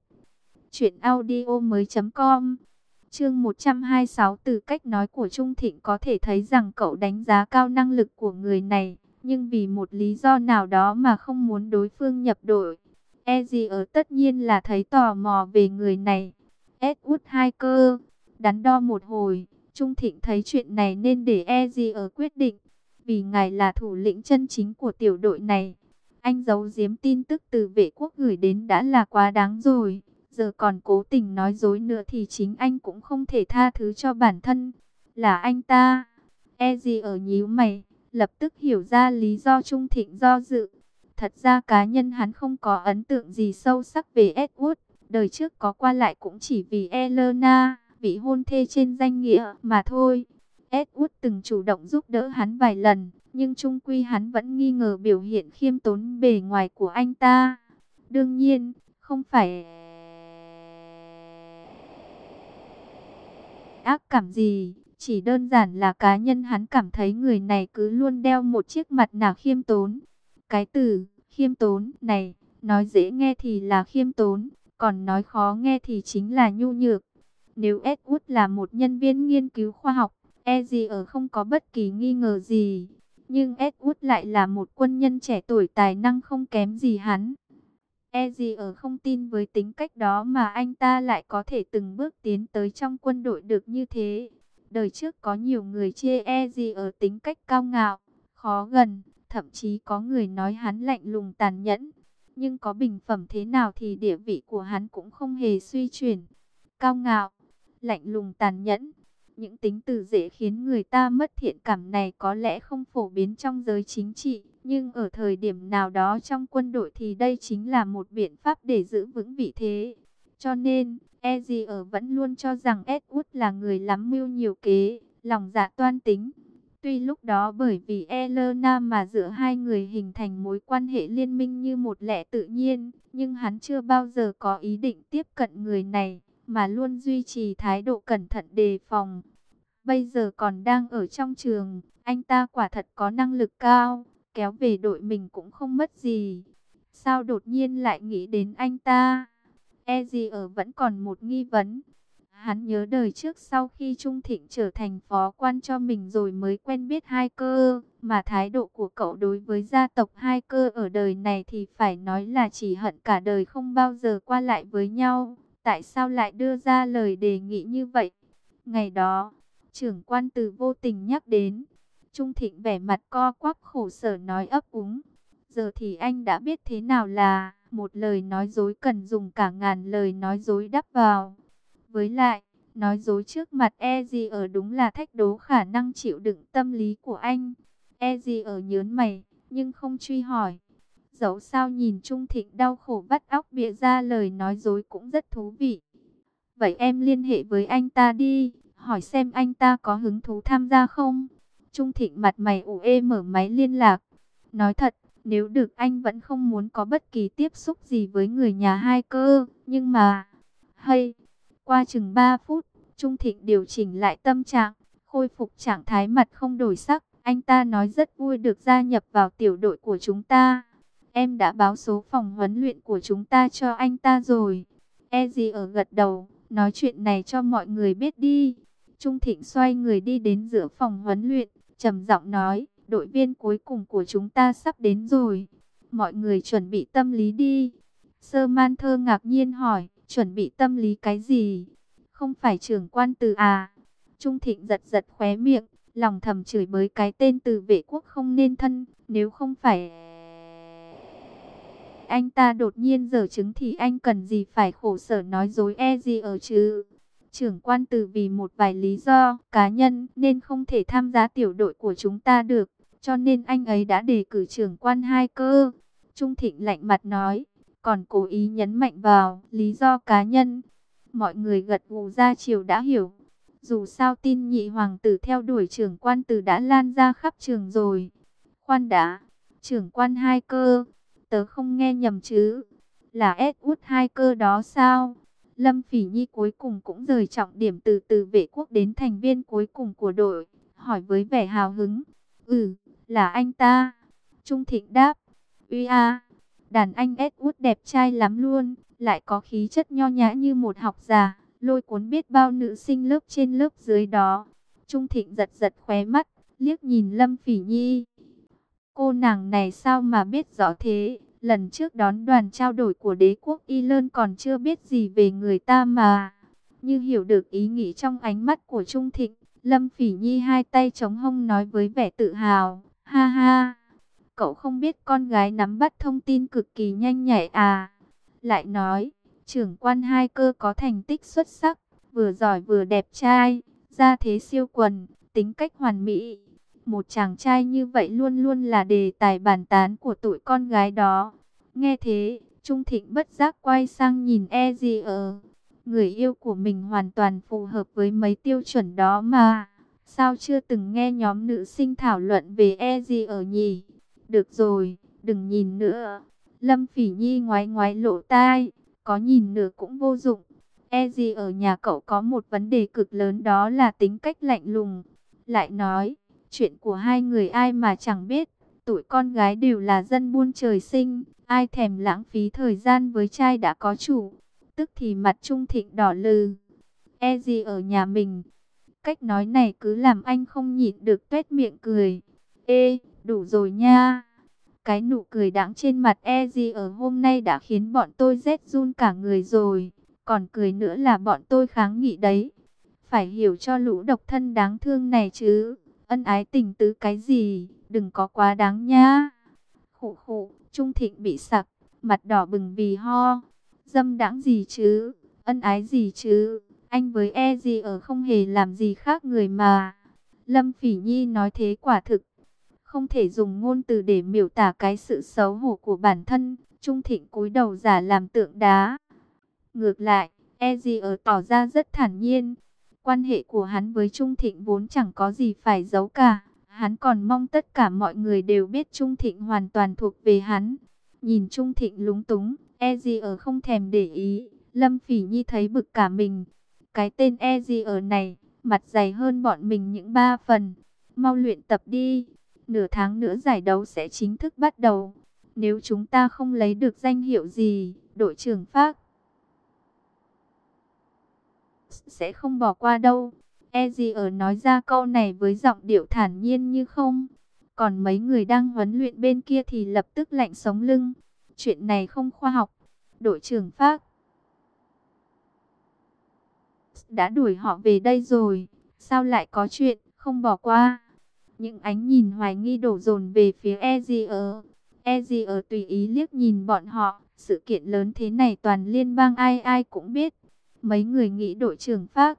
truyệnaudiomoi.com. Chương 126. Từ cách nói của Trung Thịnh có thể thấy rằng cậu đánh giá cao năng lực của người này, nhưng vì một lý do nào đó mà không muốn đối phương nhập đội. E gì ở tất nhiên là thấy tò mò về người này. Edward Hai Cơ. Đắn đo một hồi, Trung Thịnh thấy chuyện này nên để E gì ở quyết định. Vì ngài là thủ lĩnh chân chính của tiểu đội này. Anh giấu giếm tin tức từ vệ quốc gửi đến đã là quá đáng rồi. Giờ còn cố tình nói dối nữa thì chính anh cũng không thể tha thứ cho bản thân. Là anh ta. E gì ở nhíu mày, lập tức hiểu ra lý do Trung Thịnh do dự. Thật ra cá nhân hắn không có ấn tượng gì sâu sắc về Edward. Đời trước có qua lại cũng chỉ vì Elena, vị hôn thê trên danh nghĩa mà thôi. Edward từng chủ động giúp đỡ hắn vài lần, nhưng chung quy hắn vẫn nghi ngờ biểu hiện khiêm tốn bề ngoài của anh ta. Đương nhiên, không phải ác cảm gì, chỉ đơn giản là cá nhân hắn cảm thấy người này cứ luôn đeo một chiếc mặt nạ khiêm tốn. Cái từ khiêm tốn này, nói dễ nghe thì là khiêm tốn, còn nói khó nghe thì chính là nhu nhược. Nếu Edward là một nhân viên nghiên cứu khoa học, e gì ở không có bất kỳ nghi ngờ gì. Nhưng Edward lại là một quân nhân trẻ tuổi tài năng không kém gì hắn. E gì ở không tin với tính cách đó mà anh ta lại có thể từng bước tiến tới trong quân đội được như thế. Đời trước có nhiều người chê E gì ở tính cách cao ngạo, khó gần, thậm chí có người nói hắn lạnh lùng tàn nhẫn. Nhưng có bình phẩm thế nào thì địa vị của hắn cũng không hề suy chuyển. Cao ngạo, lạnh lùng tàn nhẫn. Những tính từ dễ khiến người ta mất thiện cảm này có lẽ không phổ biến trong giới chính trị, nhưng ở thời điểm nào đó trong quân đội thì đây chính là một biện pháp để giữ vững vị thế. Cho nên, Ezier vẫn luôn cho rằng Edward là người lắm mưu nhiều kế, lòng dạ toan tính. Tuy lúc đó bởi vì Elena mà giữa hai người hình thành mối quan hệ liên minh như một lẽ tự nhiên, nhưng hắn chưa bao giờ có ý định tiếp cận người này, mà luôn duy trì thái độ cẩn thận đề phòng. Bây giờ còn đang ở trong trường, anh ta quả thật có năng lực cao, kéo về đội mình cũng không mất gì. Sao đột nhiên lại nghĩ đến anh ta? Ezier vẫn còn một nghi vấn. Hắn nhớ đời trước sau khi Trung Thịnh trở thành phó quan cho mình rồi mới quen biết Hai Cơ, mà thái độ của cậu đối với gia tộc Hai Cơ ở đời này thì phải nói là chỉ hận cả đời không bao giờ qua lại với nhau. Tại sao lại đưa ra lời đề nghị như vậy? Ngày đó, trưởng quan Từ vô tình nhắc đến. Trung Thịnh vẻ mặt co quắp khổ sở nói ấp úng. Giờ thì anh đã biết thế nào là một lời nói dối cần dùng cả ngàn lời nói dối đắp vào. Với lại, nói dối trước mặt Ezier đúng là thách đố khả năng chịu đựng tâm lý của anh. Ezier nhớn mày, nhưng không truy hỏi. Dẫu sao nhìn Trung Thịnh đau khổ vắt óc bịa ra lời nói dối cũng rất thú vị. Vậy em liên hệ với anh ta đi, hỏi xem anh ta có hứng thú tham gia không? Trung Thịnh mặt mày ủ ê mở máy liên lạc. Nói thật, nếu được anh vẫn không muốn có bất kỳ tiếp xúc gì với người nhà Hai Cơ. Nhưng mà, qua chừng 3 phút, Trung Thịnh điều chỉnh lại tâm trạng, khôi phục trạng thái mặt không đổi sắc. Anh ta nói rất vui được gia nhập vào tiểu đội của chúng ta. Em đã báo số phòng huấn luyện của chúng ta cho anh ta rồi. Ezier gật đầu, nói chuyện này cho mọi người biết đi. Trung Thịnh xoay người đi đến giữa phòng huấn luyện, trầm giọng nói, đội viên cuối cùng của chúng ta sắp đến rồi. Mọi người chuẩn bị tâm lý đi. Sơ Man Thơ ngạc nhiên hỏi, chuẩn bị tâm lý cái gì? Không phải trưởng quan Từ à? Trung Thịnh giật giật khóe miệng, lòng thầm chửi bới cái tên Từ Vệ Quốc không nên thân, nếu không phải anh ta đột nhiên giở trứng thì anh cần gì phải khổ sở nói dối Ezier chứ? Trưởng quan Từ vì một vài lý do cá nhân nên không thể tham gia tiểu đội của chúng ta được, cho nên anh ấy đã đề cử trưởng quan Hai Cơ. Trung Thịnh lạnh mặt nói, còn cố ý nhấn mạnh vào lý do cá nhân. Mọi người gật gù ra chiều đã hiểu. Dù sao tin nhị hoàng tử theo đuổi trưởng quan Từ đã lan ra khắp trường rồi. Khoan đã, trưởng quan Hai Cơ, tớ không nghe nhầm chứ? Là Edward Hai Cơ đó sao? Lâm Phỉ Nhi cuối cùng cũng rời trọng điểm từ Từ Vệ Quốc đến thành viên cuối cùng của đội, hỏi với vẻ hào hứng. Ừ, là anh ta. Trung Thịnh đáp. Uy a, đàn anh Edward đẹp trai lắm luôn, lại có khí chất nho nhã như một học giả, lôi cuốn biết bao nữ sinh lớp trên lớp dưới đó. Trung Thịnh giật giật khóe mắt, liếc nhìn Lâm Phỉ Nhi. Cô nàng này sao mà biết rõ thế? Lần trước đón đoàn trao đổi của đế quốc Y Lơn còn chưa biết gì về người ta mà. Như hiểu được ý nghĩ trong ánh mắt của Trung Thịnh, Lâm Phỉ Nhi hai tay chống hông nói với vẻ tự hào. Ha ha, cậu không biết con gái nắm bắt thông tin cực kỳ nhanh nhạy à? Lại nói, trưởng quan Hai Cơ có thành tích xuất sắc, vừa giỏi vừa đẹp trai, gia thế siêu quần, tính cách hoàn mỹ. Một chàng trai như vậy luôn luôn là đề tài bàn tán của tụi con gái đó. Nghe thế, Trung Thịnh bất giác quay sang nhìn Ezier. Người yêu của mình hoàn toàn phù hợp với mấy tiêu chuẩn đó mà. Sao chưa từng nghe nhóm nữ sinh thảo luận về Ezier nhỉ? Được rồi, đừng nhìn nữa. Lâm Phỉ Nhi ngoái ngoái lỗ tai, có nhìn nữa cũng vô dụng. Ezier nhà cậu có một vấn đề cực lớn, đó là tính cách lạnh lùng. Lại nói, chuyện của hai người ai mà chẳng biết, tụi con gái đều là dân buôn trời sinh, ai thèm lãng phí thời gian với trai đã có chủ. Tức thì mặt Trung Thịnh đỏ lừ. Ở nhà mình, cách nói này cứ làm anh không nhịn được tuét miệng cười. Ê, đủ rồi nha. Cái nụ cười đãng trên mặt ở hôm nay đã khiến bọn tôi rét run cả người rồi. Còn cười nữa là bọn tôi kháng nghị đấy. Phải hiểu cho lũ độc thân đáng thương này chứ. Ân ái tình tứ cái gì, đừng có quá đáng nha. Khụ khụ, Trung Thịnh bị sặc, mặt đỏ bừng vì ho. Dâm đãng gì chứ, ân ái gì chứ, anh với ở không hề làm gì khác người mà. Lâm Phỉ Nhi nói thế quả thực không thể dùng ngôn từ để miêu tả cái sự xấu hổ của bản thân. Trung Thịnh cúi đầu giả làm tượng đá. Ngược lại, Ezier tỏ ra rất thản nhiên. Quan hệ của hắn với Trung Thịnh vốn chẳng có gì phải giấu cả. Hắn còn mong tất cả mọi người đều biết Trung Thịnh hoàn toàn thuộc về hắn. Nhìn Trung Thịnh lúng túng, Ezier không thèm để ý. Lâm Phỉ Nhi thấy bực cả mình. Cái tên Ezier này, mặt dày hơn bọn mình những 3 phần. Mau luyện tập đi. Nửa tháng nữa giải đấu sẽ chính thức bắt đầu. Nếu chúng ta không lấy được danh hiệu gì, đội trưởng Phác sẽ không bỏ qua đâu. Ezier nói ra câu này với giọng điệu thản nhiên như không. Còn mấy người đang huấn luyện bên kia thì lập tức lạnh sống lưng. Chuyện này không khoa học. Đội trưởng Phác đã đuổi họ về đây rồi. Sao lại có chuyện không bỏ qua? Những ánh nhìn hoài nghi đổ dồn về phía Ezier. Ezier tùy ý liếc nhìn bọn họ. Sự kiện lớn thế này toàn liên bang ai ai cũng biết. Mấy người nghĩ đội trưởng Phác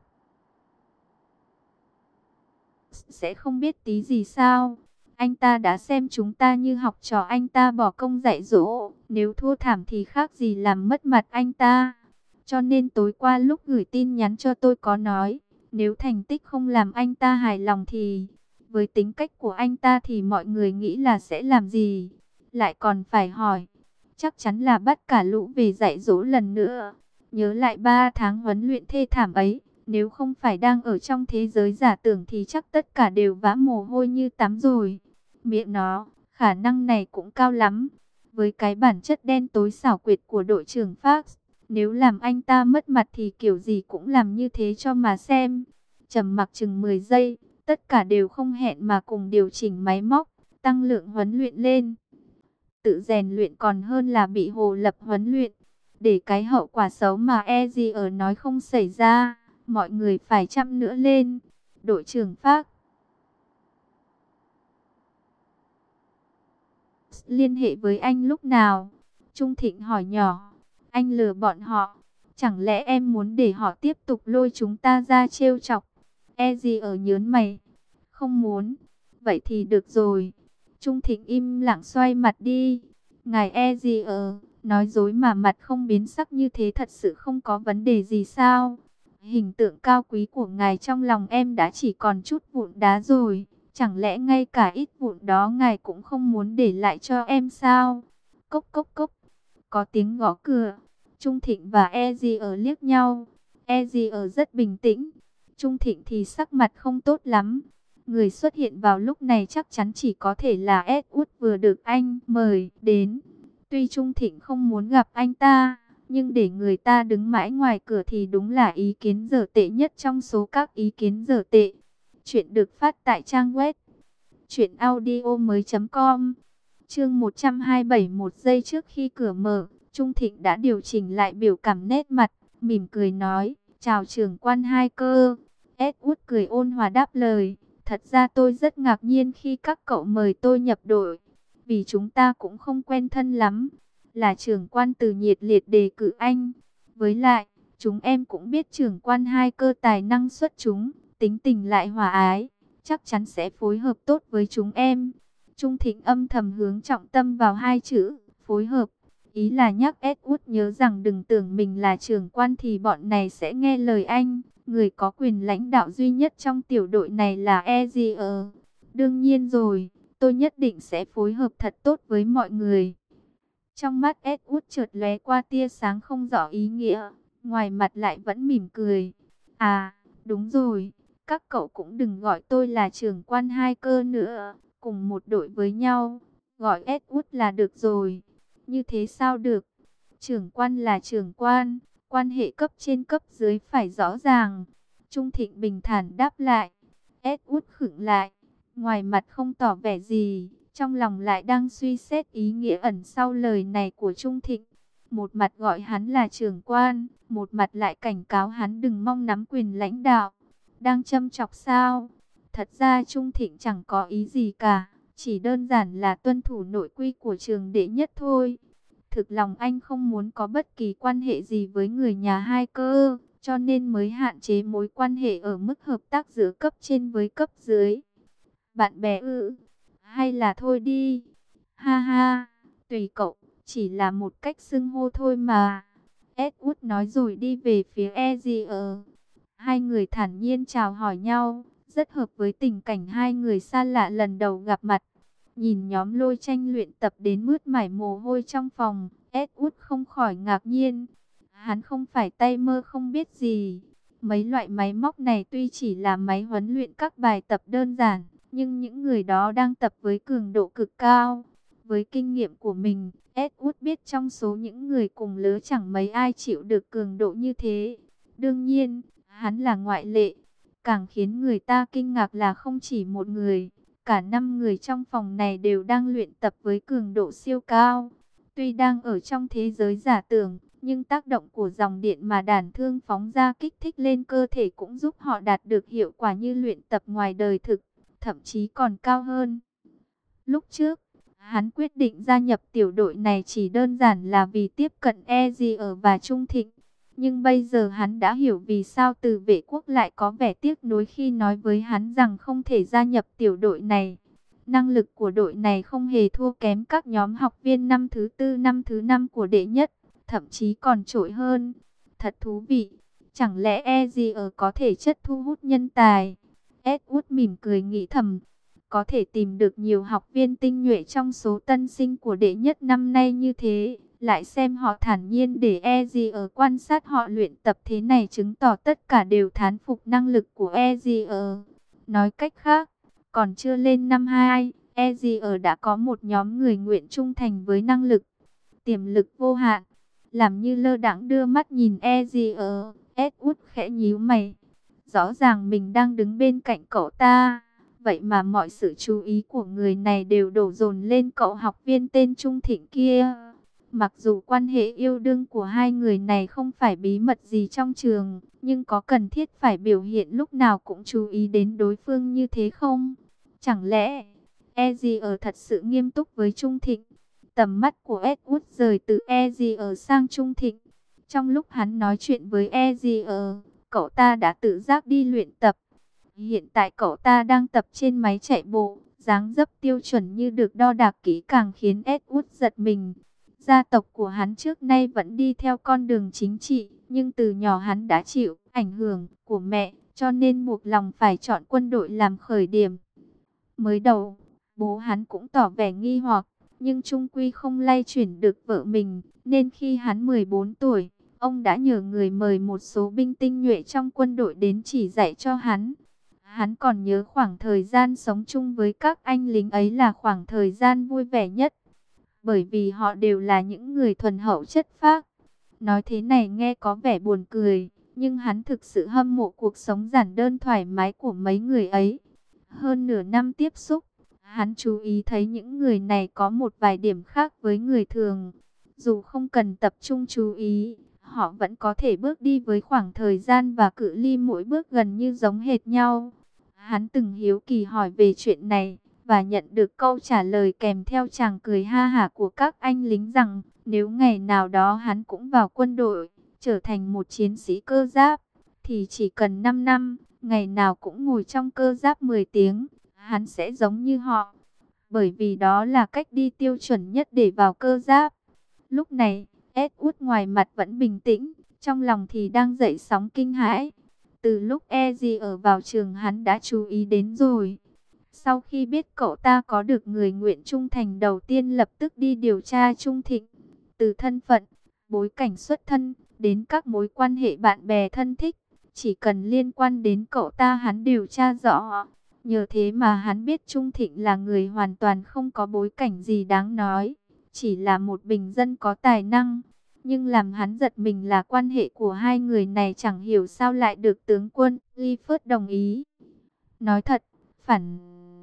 sẽ không biết tí gì sao? Anh ta đã xem chúng ta như học trò, anh ta bỏ công dạy dỗ. Nếu thua thảm thì khác gì làm mất mặt anh ta. Cho nên tối qua lúc gửi tin nhắn cho tôi có nói, nếu thành tích không làm anh ta hài lòng thì, với tính cách của anh ta thì mọi người nghĩ là sẽ làm gì? Lại còn phải hỏi, chắc chắn là bắt cả lũ về dạy dỗ lần nữa. Nhớ lại 3 tháng huấn luyện thê thảm ấy, nếu không phải đang ở trong thế giới giả tưởng thì chắc tất cả đều vã mồ hôi như tắm rồi. Miệng nó, khả năng này cũng cao lắm. Với cái bản chất đen tối xảo quyệt của đội trưởng Fox, nếu làm anh ta mất mặt thì kiểu gì cũng làm như thế cho mà xem. Trầm mặc chừng 10 giây, tất cả đều không hẹn mà cùng điều chỉnh máy móc, tăng lượng huấn luyện lên. Tự rèn luyện còn hơn là bị Hồ Lập huấn luyện. Để cái hậu quả xấu mà Ezier nói không xảy ra, mọi người phải chăm nữa lên. Đội trưởng Phác liên hệ với anh lúc nào? Trung Thịnh hỏi nhỏ. Anh lừa bọn họ. Chẳng lẽ em muốn để họ tiếp tục lôi chúng ta ra trêu chọc? Ezier nhớn mày. Không muốn. Vậy thì được rồi. Trung Thịnh im lặng xoay mặt đi. Ngài Ezier, nói dối mà mặt không biến sắc như thế thật sự không có vấn đề gì sao? Hình tượng cao quý của ngài trong lòng em đã chỉ còn chút vụn đá rồi. Chẳng lẽ ngay cả ít vụn đó ngài cũng không muốn để lại cho em sao? Cốc cốc cốc. Có tiếng gõ cửa. Trung Thịnh và Ezier liếc nhau. Ezier rất bình tĩnh. Trung Thịnh thì sắc mặt không tốt lắm. Người xuất hiện vào lúc này chắc chắn chỉ có thể là Edward vừa được anh mời đến. Tuy Trung Thịnh không muốn gặp anh ta, nhưng để người ta đứng mãi ngoài cửa thì đúng là ý kiến dở tệ nhất trong số các ý kiến dở tệ. Chuyện được phát tại trang web truyệnaudiomoi.com. Chương 127. Một giây trước khi cửa mở, Trung Thịnh đã điều chỉnh lại biểu cảm nét mặt, mỉm cười nói: "Chào trưởng quan Hai Cơ." Edward cười ôn hòa đáp lời: "Thật ra tôi rất ngạc nhiên khi các cậu mời tôi nhập đội, vì chúng ta cũng không quen thân lắm. Là trưởng quan Từ nhiệt liệt đề cử anh. Với lại, chúng em cũng biết trưởng quan Hai Cơ tài năng xuất chúng, tính tình lại hòa ái, chắc chắn sẽ phối hợp tốt với chúng em." Trung Thịnh âm thầm hướng trọng tâm vào hai chữ phối hợp. Ý là nhắc Edward nhớ rằng đừng tưởng mình là trưởng quan thì bọn này sẽ nghe lời anh. Người có quyền lãnh đạo duy nhất trong tiểu đội này là Ezier. Đương nhiên rồi, tôi nhất định sẽ phối hợp thật tốt với mọi người. Trong mắt Edward chợt lóe qua tia sáng không rõ ý nghĩa, ngoài mặt lại vẫn mỉm cười. À, đúng rồi, các cậu cũng đừng gọi tôi là trưởng quan Hai Cơ nữa, cùng một đội với nhau, gọi Edward là được rồi. Như thế sao được? Trưởng quan là trưởng quan, quan hệ cấp trên cấp dưới phải rõ ràng. Trung Thịnh bình thản đáp lại. Edward khựng lại, ngoài mặt không tỏ vẻ gì, trong lòng lại đang suy xét ý nghĩa ẩn sau lời này của Trung Thịnh. Một mặt gọi hắn là trưởng quan, một mặt lại cảnh cáo hắn đừng mong nắm quyền lãnh đạo. Đang châm chọc sao? Thật ra Trung Thịnh chẳng có ý gì cả, chỉ đơn giản là tuân thủ nội quy của trường đệ nhất thôi. Thực lòng anh không muốn có bất kỳ quan hệ gì với người nhà Hai Cơ, cho nên mới hạn chế mối quan hệ ở mức hợp tác giữa cấp trên với cấp dưới. Bạn bè ư? Hay là thôi đi. Ha ha, tùy cậu, chỉ là một cách xưng hô thôi mà. Edward nói rồi đi về phía Ezier. Hai người thản nhiên chào hỏi nhau, rất hợp với tình cảnh hai người xa lạ lần đầu gặp mặt. Nhìn nhóm Lôi Tranh luyện tập đến mướt mải mồ hôi trong phòng, Edward không khỏi ngạc nhiên. Hắn không phải tay mơ không biết gì. Mấy loại máy móc này tuy chỉ là máy huấn luyện các bài tập đơn giản, nhưng những người đó đang tập với cường độ cực cao. Với kinh nghiệm của mình, Edward biết trong số những người cùng lứa chẳng mấy ai chịu được cường độ như thế. Đương nhiên, hắn là ngoại lệ. Càng khiến người ta kinh ngạc là không chỉ một người, cả 5 người trong phòng này đều đang luyện tập với cường độ siêu cao. Tuy đang ở trong thế giới giả tưởng, nhưng tác động của dòng điện mà đàn thương phóng ra kích thích lên cơ thể cũng giúp họ đạt được hiệu quả như luyện tập ngoài đời thực, thậm chí còn cao hơn. Lúc trước, hắn quyết định gia nhập tiểu đội này chỉ đơn giản là vì tiếp cận Ezier và Trung Thịnh. Nhưng bây giờ hắn đã hiểu vì sao Từ Vệ Quốc lại có vẻ tiếc nuối khi nói với hắn rằng không thể gia nhập tiểu đội này. Năng lực của đội này không hề thua kém các nhóm học viên năm thứ tư, năm thứ năm của đệ nhất, thậm chí còn trội hơn. Thật thú vị, chẳng lẽ Ezier có thể chất thu hút nhân tài? Edward mỉm cười nghĩ thầm, có thể tìm được nhiều học viên tinh nhuệ trong số tân sinh của đệ nhất năm nay như thế. Lại xem họ thản nhiên để Ezier quan sát họ luyện tập thế này chứng tỏ tất cả đều thán phục năng lực của Ezier. Nói cách khác, còn chưa lên năm 2, Ezier đã có một nhóm người nguyện trung thành với năng lực, tiềm lực vô hạn. Làm như lơ đãng đưa mắt nhìn Ezier, Edward khẽ nhíu mày. Rõ ràng mình đang đứng bên cạnh cậu ta, vậy mà mọi sự chú ý của người này đều đổ dồn lên cậu học viên tên Trung Thịnh kia. Mặc dù quan hệ yêu đương của hai người này không phải bí mật gì trong trường, nhưng có cần thiết phải biểu hiện lúc nào cũng chú ý đến đối phương như thế không? Chẳng lẽ Ezier thật sự nghiêm túc với Trung Thịnh? Tầm mắt của Edward rời từ Ezier sang Trung Thịnh. Trong lúc hắn nói chuyện với Ezier, cậu ta đã tự giác đi luyện tập. Hiện tại cậu ta đang tập trên máy chạy bộ, dáng dấp tiêu chuẩn như được đo đạc kỹ càng khiến Edward giật mình. Gia tộc của hắn trước nay vẫn đi theo con đường chính trị, nhưng từ nhỏ hắn đã chịu ảnh hưởng của mẹ, cho nên buộc lòng phải chọn quân đội làm khởi điểm. Mới đầu, bố hắn cũng tỏ vẻ nghi hoặc, nhưng chung quy không lay chuyển được vợ mình, nên khi hắn 14 tuổi, ông đã nhờ người mời một số binh tinh nhuệ trong quân đội đến chỉ dạy cho hắn. Hắn còn nhớ khoảng thời gian sống chung với các anh lính ấy là khoảng thời gian vui vẻ nhất, bởi vì họ đều là những người thuần hậu chất phác. Nói thế này nghe có vẻ buồn cười, nhưng hắn thực sự hâm mộ cuộc sống giản đơn thoải mái của mấy người ấy. Hơn nửa năm tiếp xúc, hắn chú ý thấy những người này có một vài điểm khác với người thường. Dù không cần tập trung chú ý, họ vẫn có thể bước đi với khoảng thời gian và cự ly mỗi bước gần như giống hệt nhau. Hắn từng hiếu kỳ hỏi về chuyện này, và nhận được câu trả lời kèm theo tràng cười ha hả của các anh lính rằng nếu ngày nào đó hắn cũng vào quân đội, trở thành một chiến sĩ cơ giáp, thì chỉ cần 5 năm, ngày nào cũng ngồi trong cơ giáp 10 tiếng, hắn sẽ giống như họ. Bởi vì đó là cách đi tiêu chuẩn nhất để vào cơ giáp. Lúc này, Edward ngoài mặt vẫn bình tĩnh, trong lòng thì đang dậy sóng kinh hãi. Từ lúc Ezier vào trường hắn đã chú ý đến rồi. Sau khi biết cậu ta có được người nguyện trung thành đầu tiên lập tức đi điều tra Trung Thịnh. Từ thân phận, bối cảnh xuất thân, đến các mối quan hệ bạn bè thân thích. Chỉ cần liên quan đến cậu ta hắn điều tra rõ. Nhờ thế mà hắn biết Trung Thịnh là người hoàn toàn không có bối cảnh gì đáng nói. Chỉ là một bình dân có tài năng. Nhưng làm hắn giật mình là quan hệ của hai người này chẳng hiểu sao lại được tướng quân Clifford đồng ý. Nói thật, phản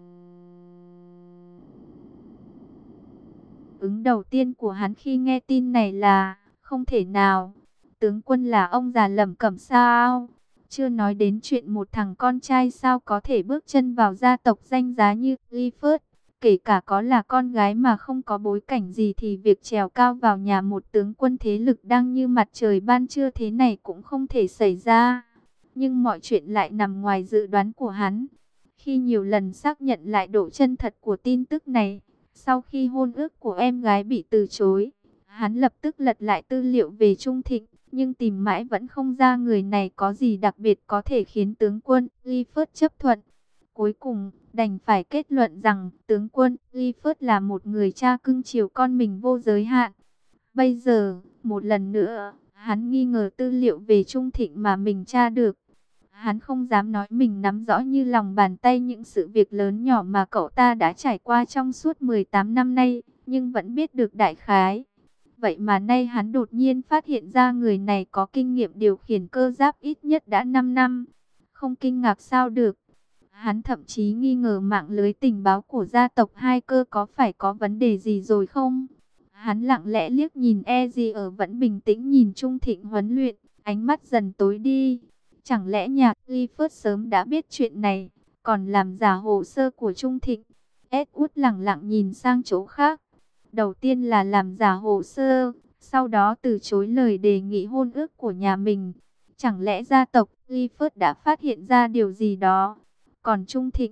ứng đầu tiên của hắn khi nghe tin này là không thể nào. Tướng quân là ông già lẩm cẩm sao? Chưa nói đến chuyện một thằng con trai sao có thể bước chân vào gia tộc danh giá như Clifford. Kể cả có là con gái mà không có bối cảnh gì thì việc trèo cao vào nhà một tướng quân thế lực đang như mặt trời ban trưa thế này cũng không thể xảy ra. Nhưng mọi chuyện lại nằm ngoài dự đoán của hắn. Khi nhiều lần xác nhận lại độ chân thật của tin tức này, sau khi hôn ước của em gái bị từ chối, hắn lập tức lật lại tư liệu về Trung Thịnh, nhưng tìm mãi vẫn không ra người này có gì đặc biệt có thể khiến tướng quân Clifford chấp thuận. Cuối cùng, đành phải kết luận rằng tướng quân Clifford là một người cha cưng chiều con mình vô giới hạn. Bây giờ, một lần nữa, hắn nghi ngờ tư liệu về Trung Thịnh mà mình tra được. Hắn không dám nói mình nắm rõ như lòng bàn tay những sự việc lớn nhỏ mà cậu ta đã trải qua trong suốt 18 năm nay, nhưng vẫn biết được đại khái. Vậy mà nay hắn đột nhiên phát hiện ra người này có kinh nghiệm điều khiển cơ giáp ít nhất đã 5 năm. Không kinh ngạc sao được. Hắn thậm chí nghi ngờ mạng lưới tình báo của gia tộc Hai Cơ có phải có vấn đề gì rồi không? Hắn lặng lẽ liếc nhìn Ezier vẫn bình tĩnh nhìn Trung Thịnh huấn luyện, ánh mắt dần tối đi. Chẳng lẽ nhà Clifford sớm đã biết chuyện này, còn làm giả hồ sơ của Trung Thịnh? Edward lặng lặng nhìn sang chỗ khác. Đầu tiên là làm giả hồ sơ, sau đó từ chối lời đề nghị hôn ước của nhà mình. Chẳng lẽ gia tộc Clifford đã phát hiện ra điều gì đó? Còn Trung Thịnh,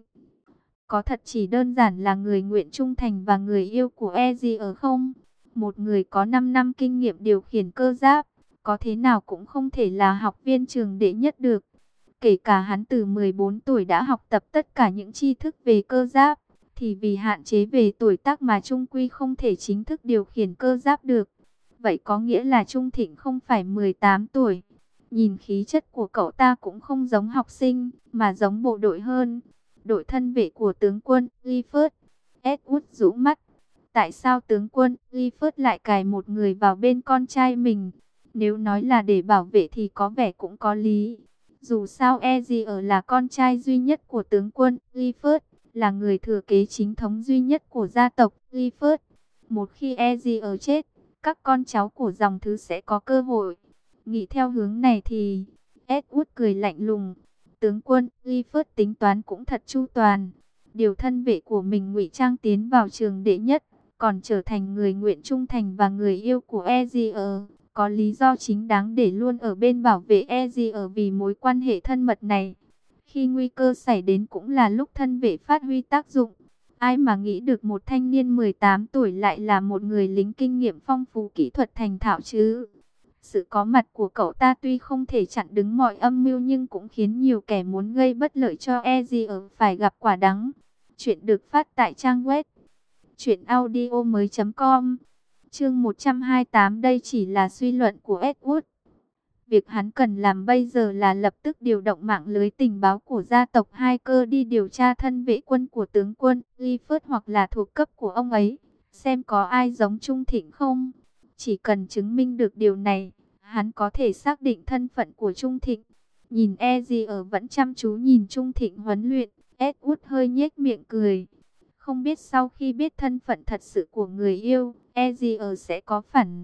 có thật chỉ đơn giản là người nguyện trung thành và người yêu của Ezier không? Một người có 5 năm kinh nghiệm điều khiển cơ giáp, có thế nào cũng không thể là học viên trường đệ nhất được. Kể cả hắn từ 14 tuổi đã học tập tất cả những tri thức về cơ giáp, thì vì hạn chế về tuổi tác mà Trung Quy không thể chính thức điều khiển cơ giáp được. Vậy có nghĩa là Trung Thịnh không phải 18 tuổi. Nhìn khí chất của cậu ta cũng không giống học sinh, mà giống bộ đội hơn. Đội thân vệ của tướng quân Clifford. Edward rũ mắt. Tại sao tướng quân Clifford lại cài một người vào bên con trai mình? Nếu nói là để bảo vệ thì có vẻ cũng có lý. Dù sao Ezier là con trai duy nhất của tướng quân Clifford, là người thừa kế chính thống duy nhất của gia tộc Clifford. Một khi Ezier chết, các con cháu của dòng thứ sẽ có cơ hội. Nghĩ theo hướng này thì Edward cười lạnh lùng. Tướng quân Clifford tính toán cũng thật chu toàn. Điều thân vệ của mình ngụy trang tiến vào trường đệ nhất, còn trở thành người nguyện trung thành và người yêu của Ezier. Có lý do chính đáng để luôn ở bên bảo vệ Ezier vì mối quan hệ thân mật này. Khi nguy cơ xảy đến cũng là lúc thân vệ phát huy tác dụng. Ai mà nghĩ được một thanh niên 18 tuổi lại là một người lính kinh nghiệm phong phú kỹ thuật thành thạo chứ. Sự có mặt của cậu ta tuy không thể chặn đứng mọi âm mưu nhưng cũng khiến nhiều kẻ muốn gây bất lợi cho Ezier phải gặp quả đắng. Chuyện được phát tại trang web truyệnaudiomoi.com. Chương 128, đây chỉ là suy luận của Edward. Việc hắn cần làm bây giờ là lập tức điều động mạng lưới tình báo của gia tộc Hai Cơ đi điều tra thân vệ quân của tướng quân Clifford hoặc là thuộc cấp của ông ấy, xem có ai giống Trung Thịnh không. Chỉ cần chứng minh được điều này, hắn có thể xác định thân phận của Trung Thịnh. Nhìn Ezier vẫn chăm chú nhìn Trung Thịnh huấn luyện, Edward hơi nhếch miệng cười. Không biết sau khi biết thân phận thật sự của người yêu, Ezier sẽ có phản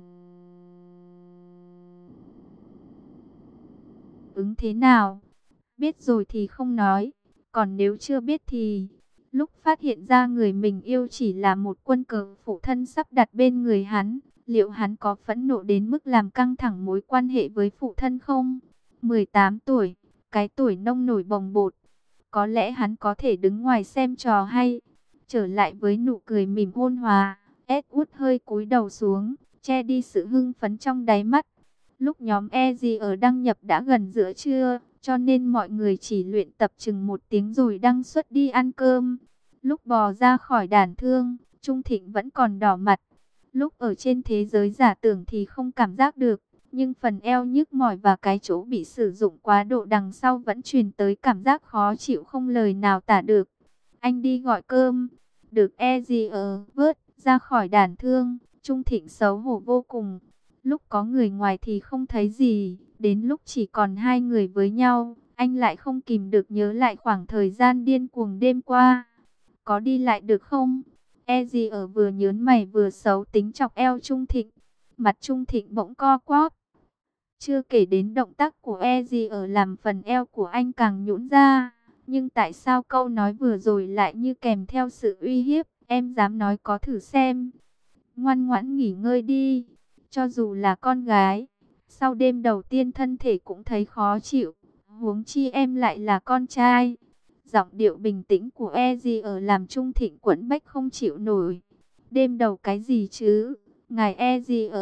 ứng thế nào? Biết rồi thì không nói, còn nếu chưa biết thì... Lúc phát hiện ra người mình yêu chỉ là một quân cờ phụ thân sắp đặt bên người hắn, liệu hắn có phẫn nộ đến mức làm căng thẳng mối quan hệ với phụ thân không? 18 tuổi, cái tuổi nông nổi bồng bột. Có lẽ hắn có thể đứng ngoài xem trò hay. Trở lại với nụ cười mỉm ôn hòa, Edward hơi cúi đầu xuống, che đi sự hưng phấn trong đáy mắt. Lúc nhóm Ezier đăng nhập đã gần giữa trưa, cho nên mọi người chỉ luyện tập chừng 1 tiếng rồi đăng xuất đi ăn cơm. Lúc bò ra khỏi đàn thương, Trung Thịnh vẫn còn đỏ mặt. Lúc ở trên thế giới giả tưởng thì không cảm giác được, nhưng phần eo nhức mỏi và cái chỗ bị sử dụng quá độ đằng sau vẫn truyền tới cảm giác khó chịu không lời nào tả được. Anh đi gọi cơm, được Ezier vớt ra khỏi đàn thương, Trung Thịnh xấu hổ vô cùng. Lúc có người ngoài thì không thấy gì, đến lúc chỉ còn hai người với nhau, anh lại không kìm được nhớ lại khoảng thời gian điên cuồng đêm qua. Có đi lại được không? Ezier vừa nhớn mày vừa xấu tính chọc eo Trung Thịnh. Mặt Trung Thịnh bỗng co quắp. Chưa kể đến động tác của Ezier làm phần eo của anh càng nhũn ra. Nhưng tại sao câu nói vừa rồi lại như kèm theo sự uy hiếp? Em dám nói có thử xem. Ngoan ngoãn nghỉ ngơi đi. Cho dù là con gái, sau đêm đầu tiên thân thể cũng thấy khó chịu. Huống chi em lại là con trai. Giọng điệu bình tĩnh của Ezier làm Trung Thịnh quẫn bách không chịu nổi. Đêm đầu cái gì chứ? Ngài Ezier,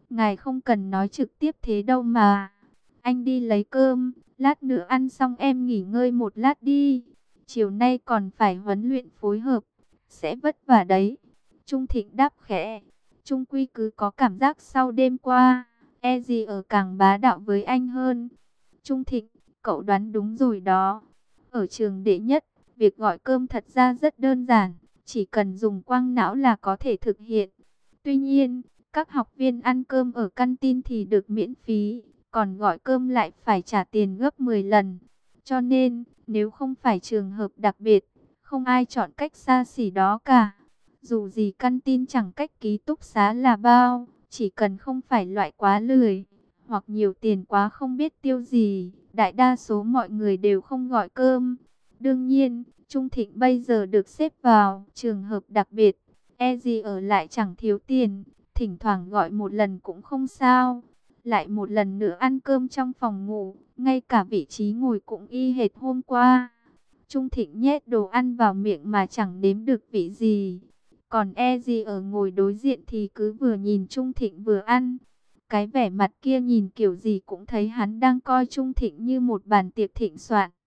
ngài không cần nói trực tiếp thế đâu mà. Anh đi lấy cơm, lát nữa ăn xong em nghỉ ngơi một lát đi. Chiều nay còn phải huấn luyện phối hợp, sẽ vất vả đấy. Trung Thịnh đáp khẽ. Trung Quy cứ có cảm giác sau đêm qua, e gì ở càng bá đạo với anh hơn. Trung Thịnh, cậu đoán đúng rồi đó. Ở trường đệ nhất, việc gọi cơm thật ra rất đơn giản, chỉ cần dùng quang não là có thể thực hiện. Tuy nhiên, các học viên ăn cơm ở canteen thì được miễn phí, còn gọi cơm lại phải trả tiền gấp 10 lần. Cho nên, nếu không phải trường hợp đặc biệt, không ai chọn cách xa xỉ đó cả. Dù gì canteen chẳng cách ký túc xá là bao, chỉ cần không phải loại quá lười, hoặc nhiều tiền quá không biết tiêu gì, đại đa số mọi người đều không gọi cơm. Đương nhiên, Trung Thịnh bây giờ được xếp vào trường hợp đặc biệt, e gì ở lại chẳng thiếu tiền, thỉnh thoảng gọi một lần cũng không sao. Lại một lần nữa ăn cơm trong phòng ngủ, ngay cả vị trí ngồi cũng y hệt hôm qua. Trung Thịnh nhét đồ ăn vào miệng mà chẳng nếm được vị gì. Còn e gì ở ngồi đối diện thì cứ vừa nhìn Trung Thịnh vừa ăn. Cái vẻ mặt kia nhìn kiểu gì cũng thấy hắn đang coi Trung Thịnh như một bàn tiệc thịnh soạn.